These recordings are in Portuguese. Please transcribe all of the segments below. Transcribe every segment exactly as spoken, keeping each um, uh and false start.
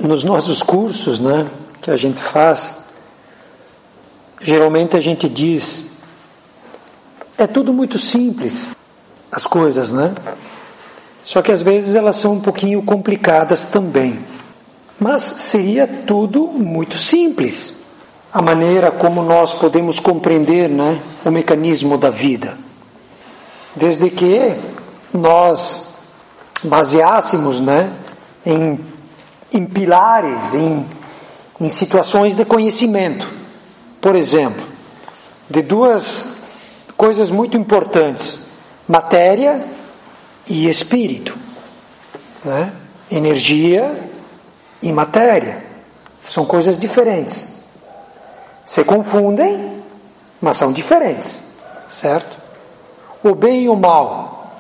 nos nossos cursos, né, que a gente faz, geralmente a gente diz, é tudo muito simples, as coisas, né? Só que às vezes elas são um pouquinho complicadas também. Mas seria tudo muito simples, a maneira como nós podemos compreender, né, o mecanismo da vida. Desde que nós baseássemos, né, em, em pilares, em, em situações de conhecimento. Por exemplo, de duas coisas muito importantes, matéria e espírito, né? Energia e matéria são coisas diferentes, se confundem, mas são diferentes, certo? O bem e o mal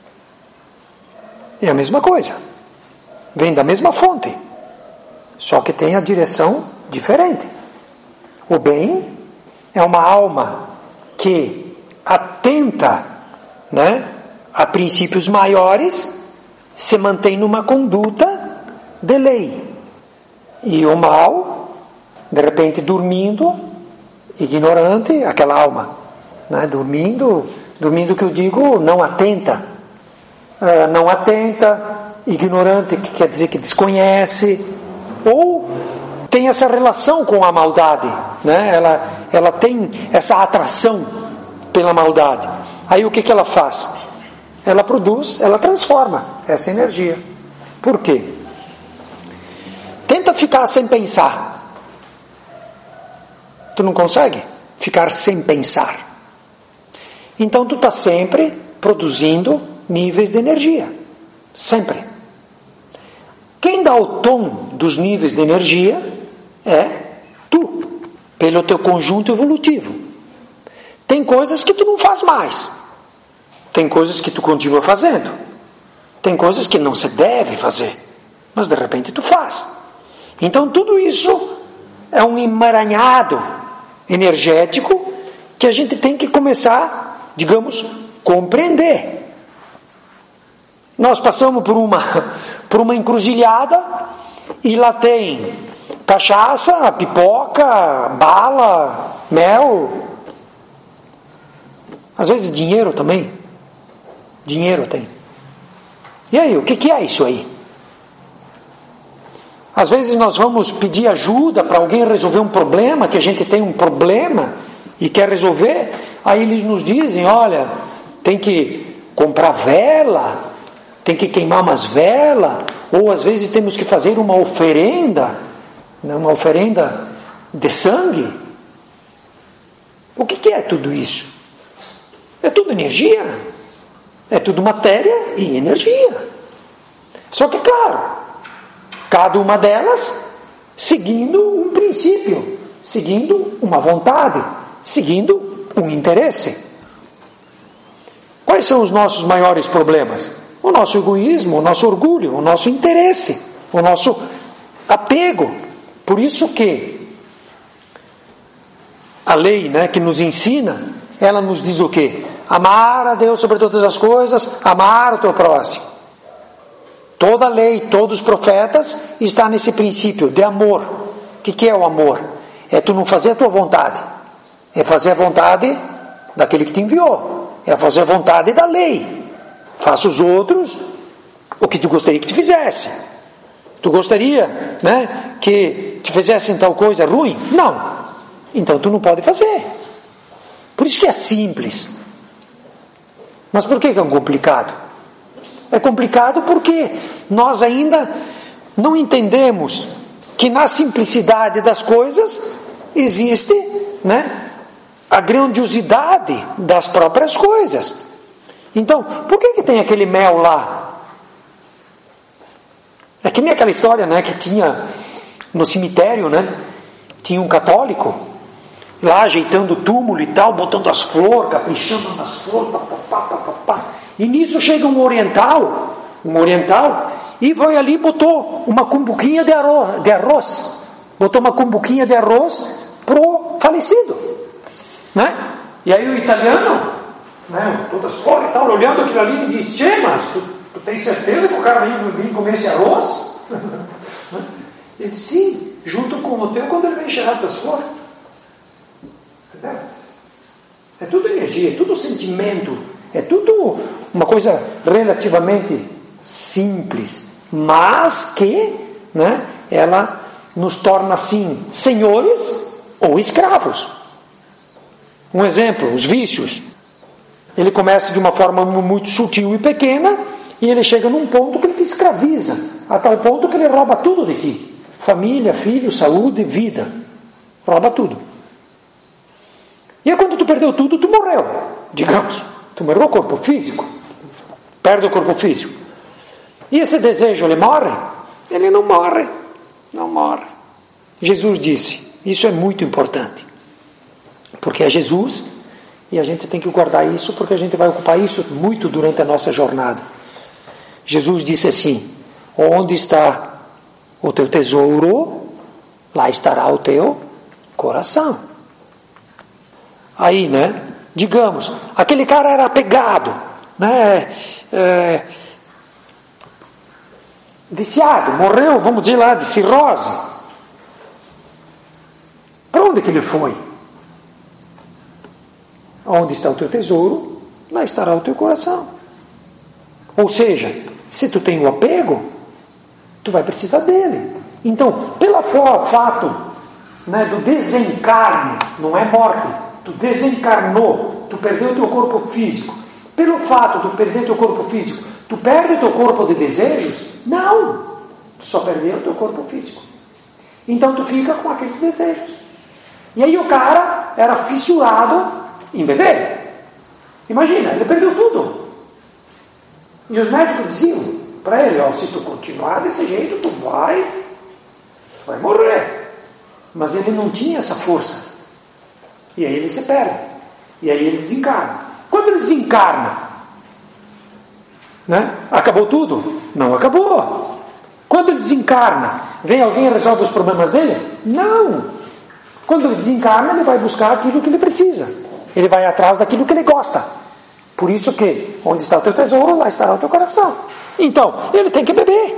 é a mesma coisa, vem da mesma fonte, só que tem a direção diferente. O bem é uma alma que atenta, né, a princípios maiores, se mantém numa conduta de lei. E o mal, de repente dormindo, ignorante, aquela alma, né, dormindo, dormindo que eu digo, não atenta, uh, não atenta, ignorante, que quer dizer que desconhece, ou tem essa relação com a maldade, né? ela, ela tem essa atração pela maldade. Aí o que, que ela faz? Ela produz, ela transforma essa energia. Por quê? Tenta ficar sem pensar. Tu não consegue ficar sem pensar. Então tu está sempre produzindo níveis de energia. Sempre. Quem dá o tom dos níveis de energia é tu, pelo teu conjunto evolutivo. Tem coisas que tu não faz mais. Tem coisas que tu continua fazendo. Tem coisas que não se deve fazer. Mas de repente tu faz. Então tudo isso é um emaranhado energético que a gente tem que começar, digamos, compreender. Nós passamos por uma, por uma encruzilhada e lá tem cachaça, pipoca, bala, mel, às vezes dinheiro também. Dinheiro tem. E aí, o que, que é isso aí? Às vezes nós vamos pedir ajuda para alguém resolver um problema, que a gente tem um problema e quer resolver, aí eles nos dizem, olha, tem que comprar vela, tem que queimar umas velas, ou às vezes temos que fazer uma oferenda, uma oferenda de sangue. O que, que é tudo isso? É tudo energia. É tudo matéria e energia. Só que, claro, cada uma delas seguindo um princípio, seguindo uma vontade, seguindo um interesse. Quais são os nossos maiores problemas? O nosso egoísmo, o nosso orgulho, o nosso interesse, o nosso apego. Por isso que a lei, né, que nos ensina, ela nos diz o quê? Amar a Deus sobre todas as coisas, amar o teu próximo. Toda a lei, todos os profetas está nesse princípio de amor. O que, que é o amor? É tu não fazer a tua vontade, é fazer a vontade daquele que te enviou, é fazer a vontade da lei. Faça os outros o que tu gostaria que te fizesse. Tu gostaria, né, que te fizessem tal coisa ruim? Não. Então tu não pode fazer. Por isso que é simples. Mas por que é complicado? É complicado porque nós ainda não entendemos que na simplicidade das coisas existe, né, a grandiosidade das próprias coisas. Então, por que que tem aquele mel lá? É que nem aquela história, né, que tinha no cemitério, né, tinha um católico lá ajeitando o túmulo e tal, botando as flores, caprichando nas flores, pá, pá, pá, pá, pá. E nisso chega um oriental, um oriental, e vai ali e botou uma cumbuquinha de arroz, de arroz, botou uma cumbuquinha de arroz pro falecido, né? E aí o italiano, né, todas flores e tal, olhando aquilo ali, ele diz, tchê, mas tu, tu tens certeza que o cara vem, vem comer esse arroz? Ele disse, sim, junto com o teu quando ele vai enxergar tuas flores. Entendeu? É tudo energia, é tudo sentimento, é tudo uma coisa relativamente simples, mas que, né, ela nos torna assim, senhores ou escravos. Um exemplo, os vícios. Ele começa de uma forma muito sutil e pequena, e ele chega num ponto que ele te escraviza, a tal ponto que ele rouba tudo de ti. Família, filho, saúde, vida. Rouba tudo. E aí quando tu perdeu tudo, tu morreu. Digamos, tu morreu o corpo físico. Perde o corpo físico. E esse desejo, ele morre? Ele não morre. Não morre. Jesus disse, isso é muito importante. Porque é Jesus, e a gente tem que guardar isso, porque a gente vai ocupar isso muito durante a nossa jornada. Jesus disse assim, onde está o teu tesouro, lá estará o teu coração. Aí, né, digamos, aquele cara era apegado, né, é, viciado, morreu, vamos dizer lá, de cirrose. Para onde que ele foi? Onde está o teu tesouro, lá estará o teu coração. Ou seja, se tu tem o apego, tu vai precisar dele. Então, pelo fato, né, do desencarne, não é morte, tu desencarnou, tu perdeu o teu corpo físico. Pelo fato de tu perder o teu corpo físico, tu perde o teu corpo de desejos? Não, tu só perdeu o teu corpo físico. Então tu fica com aqueles desejos. E aí o cara era fissurado em beber. Imagina, ele perdeu tudo. E os médicos diziam para ele, ó, se tu continuar desse jeito, tu vai, tu vai morrer. Mas ele não tinha essa força. E aí ele se perde. E aí ele desencarna. Quando ele desencarna, né, acabou tudo? Não acabou. Quando ele desencarna, vem alguém e resolve os problemas dele? Não. Quando ele desencarna, ele vai buscar aquilo que ele precisa. Ele vai atrás daquilo que ele gosta. Por isso que, onde está o teu tesouro, lá estará o teu coração. Então, ele tem que beber.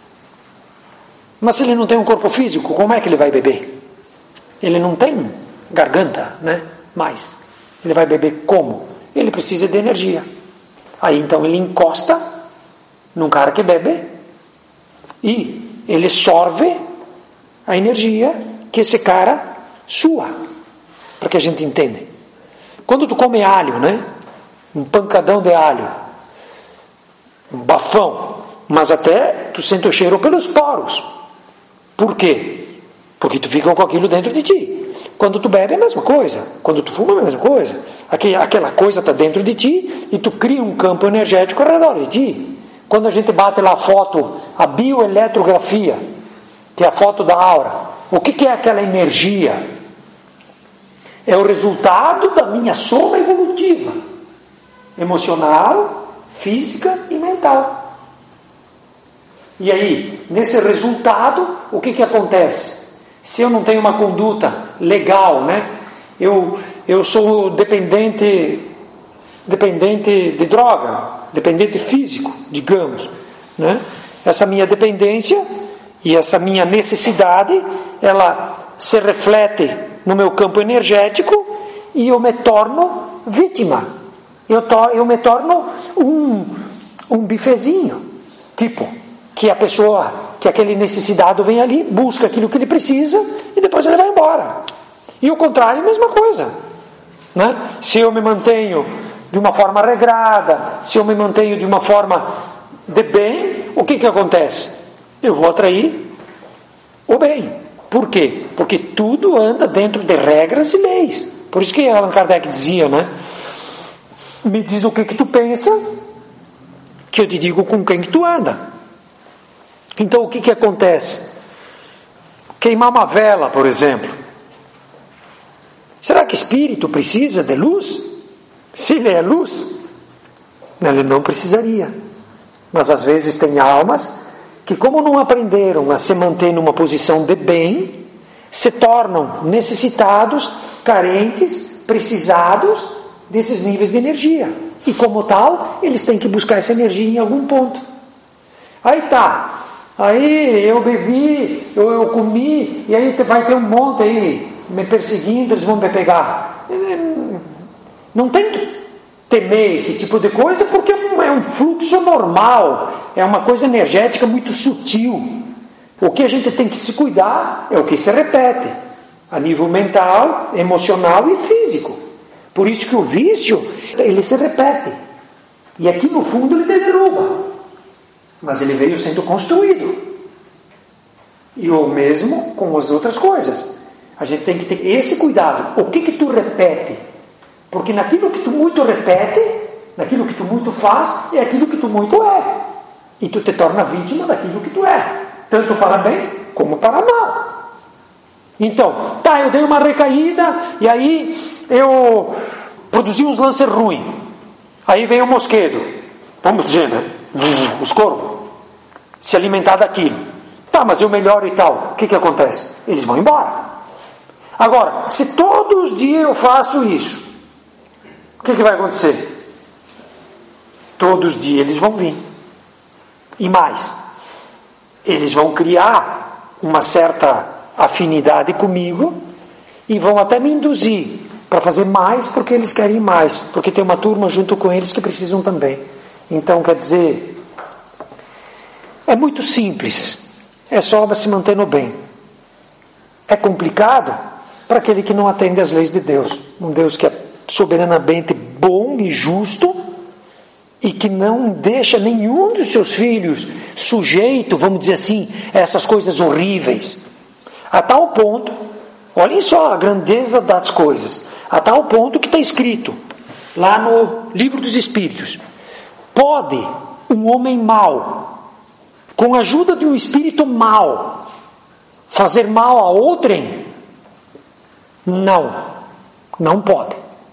Mas se ele não tem um corpo físico, como é que ele vai beber? Ele não tem garganta, né? Mais. Ele vai beber como? Ele precisa de energia. Aí então ele encosta num cara que bebe e ele sorve a energia que esse cara sua. Para que a gente entenda. Quando tu come alho, né? Um pancadão de alho, um bafão, mas até tu sente o cheiro pelos poros. Por quê? Porque tu fica com aquilo dentro de ti. Quando tu bebe é a mesma coisa. Quando tu fuma é a mesma coisa. Aquela coisa está dentro de ti e tu cria um campo energético ao redor de ti. Quando a gente bate lá a foto, a bioeletrografia, que é a foto da aura, o que, que é aquela energia? É o resultado da minha soma evolutiva, emocional, física e mental. E aí, nesse resultado, o que, que acontece? Se eu não tenho uma conduta legal, né? Eu, eu sou dependente, dependente de droga, dependente físico, digamos, né? Essa minha dependência e essa minha necessidade, ela se reflete no meu campo energético e eu me torno vítima. Eu, to, eu me torno um, um bifezinho, tipo, que a pessoa, que aquele necessitado vem ali, busca aquilo que ele precisa e depois ele vai embora. E o contrário, a mesma coisa, né? Se eu me mantenho de uma forma regrada, se eu me mantenho de uma forma de bem, o que que acontece? Eu vou atrair o bem. Por quê? Porque tudo anda dentro de regras e leis. Por isso que Allan Kardec dizia, né? Me diz o que que tu pensa, que eu te digo com quem que tu anda. Então o que que acontece? Queimar uma vela, por exemplo. Será que espírito precisa de luz? Se ele é luz, ele não precisaria. Mas às vezes tem almas que, como não aprenderam a se manter numa posição de bem, se tornam necessitados, carentes, precisados desses níveis de energia. E como tal, eles têm que buscar essa energia em algum ponto. Aí tá, Aí eu bebi, eu, eu comi, e aí vai ter um monte aí me perseguindo, eles vão me pegar. Não tem que temer esse tipo de coisa, porque é um fluxo normal, é uma coisa energética muito sutil. O que a gente tem que se cuidar é o que se repete, a nível mental, emocional e físico. Por isso que o vício, ele se repete. E aqui no fundo ele te derruba. Mas ele veio sendo construído. E o mesmo com as outras coisas. A gente tem que ter esse cuidado. O que que tu repete? Porque naquilo que tu muito repete, naquilo que tu muito faz, é aquilo que tu muito é. E tu te torna vítima daquilo que tu é. Tanto para bem como para mal. Então, tá, eu dei uma recaída e aí eu produzi uns lances ruins. Aí veio o mosquedo, vamos dizer, né? Os corvos, se alimentar daquilo. Tá, mas eu melhoro e tal. O que que acontece? Eles vão embora. Agora, se todos os dias eu faço isso, o que que vai acontecer? Todos os dias eles vão vir. E mais, eles vão criar uma certa afinidade comigo e vão até me induzir para fazer mais, porque eles querem mais, porque tem uma turma junto com eles que precisam também. Então, quer dizer, é muito simples, é só se manter no bem. É complicado para aquele que não atende às leis de Deus, um Deus que é soberanamente bom e justo e que não deixa nenhum dos seus filhos sujeito, vamos dizer assim, a essas coisas horríveis, a tal ponto, olhem só a grandeza das coisas, a tal ponto que está escrito lá no livro dos Espíritos: pode um homem mau, com a ajuda de um espírito mau, fazer mal a outrem? Não, não pode,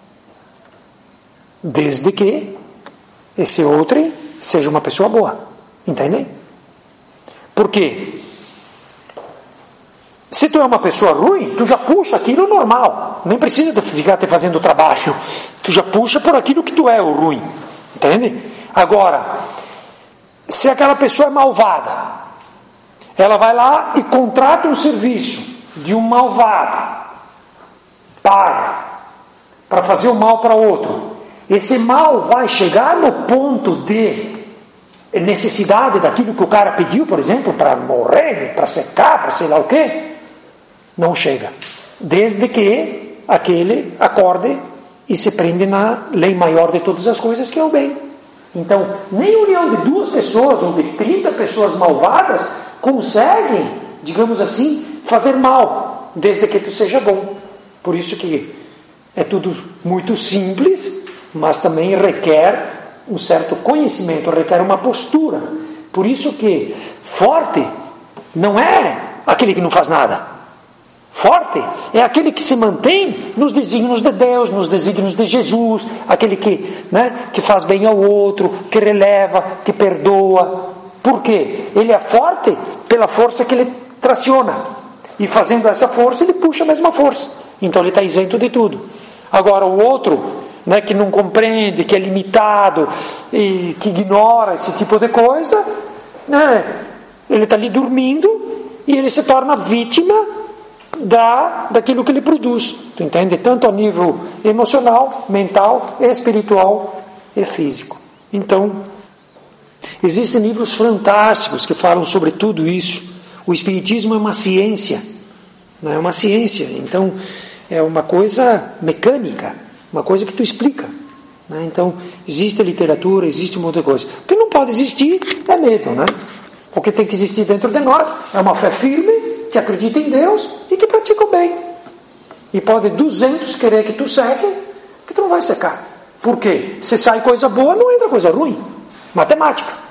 desde que esse outrem seja uma pessoa boa, entendem? Por quê? Se tu é uma pessoa ruim, tu já puxa aquilo normal, nem precisa de ficar te fazendo trabalho, tu já puxa por aquilo que tu é, o ruim, entende? Agora, se aquela pessoa é malvada, ela vai lá e contrata um serviço de um malvado, paga para fazer o mal para outro. Esse mal vai chegar no ponto de necessidade daquilo que o cara pediu, por exemplo, para morrer, para secar, para sei lá o quê? Não chega. Desde que aquele acorde e se prende na lei maior de todas as coisas, que é o bem. Então, nem união de duas pessoas ou de trinta pessoas malvadas conseguem, digamos assim, fazer mal, desde que tu seja bom. Por isso que é tudo muito simples, mas também requer um certo conhecimento, requer uma postura. Por isso que forte não é aquele que não faz nada. Forte é aquele que se mantém nos desígnios de Deus, nos desígnios de Jesus, aquele que, né, que faz bem ao outro, que releva, que perdoa. Por quê? Ele é forte pela força que ele traciona. E fazendo essa força, ele puxa a mesma força. Então ele está isento de tudo. Agora o outro, né, que não compreende, que é limitado e que ignora esse tipo de coisa, né, ele está ali dormindo e ele se torna vítima da, daquilo que ele produz. Tu entende? Tanto a nível emocional, mental, espiritual e físico. Então, existem livros fantásticos que falam sobre tudo isso. O Espiritismo é uma ciência, não é uma ciência. Então, é uma coisa mecânica, uma coisa que tu explica, né? Então, existe literatura, existe uma outra coisa. O que não pode existir é medo, né? O que tem que existir dentro de nós é uma fé firme, que acredita em Deus e que pratica o bem. E pode duzentos querer que tu seque, que tu não vai secar. Por quê? Se sai coisa boa, não entra coisa ruim. Matemática.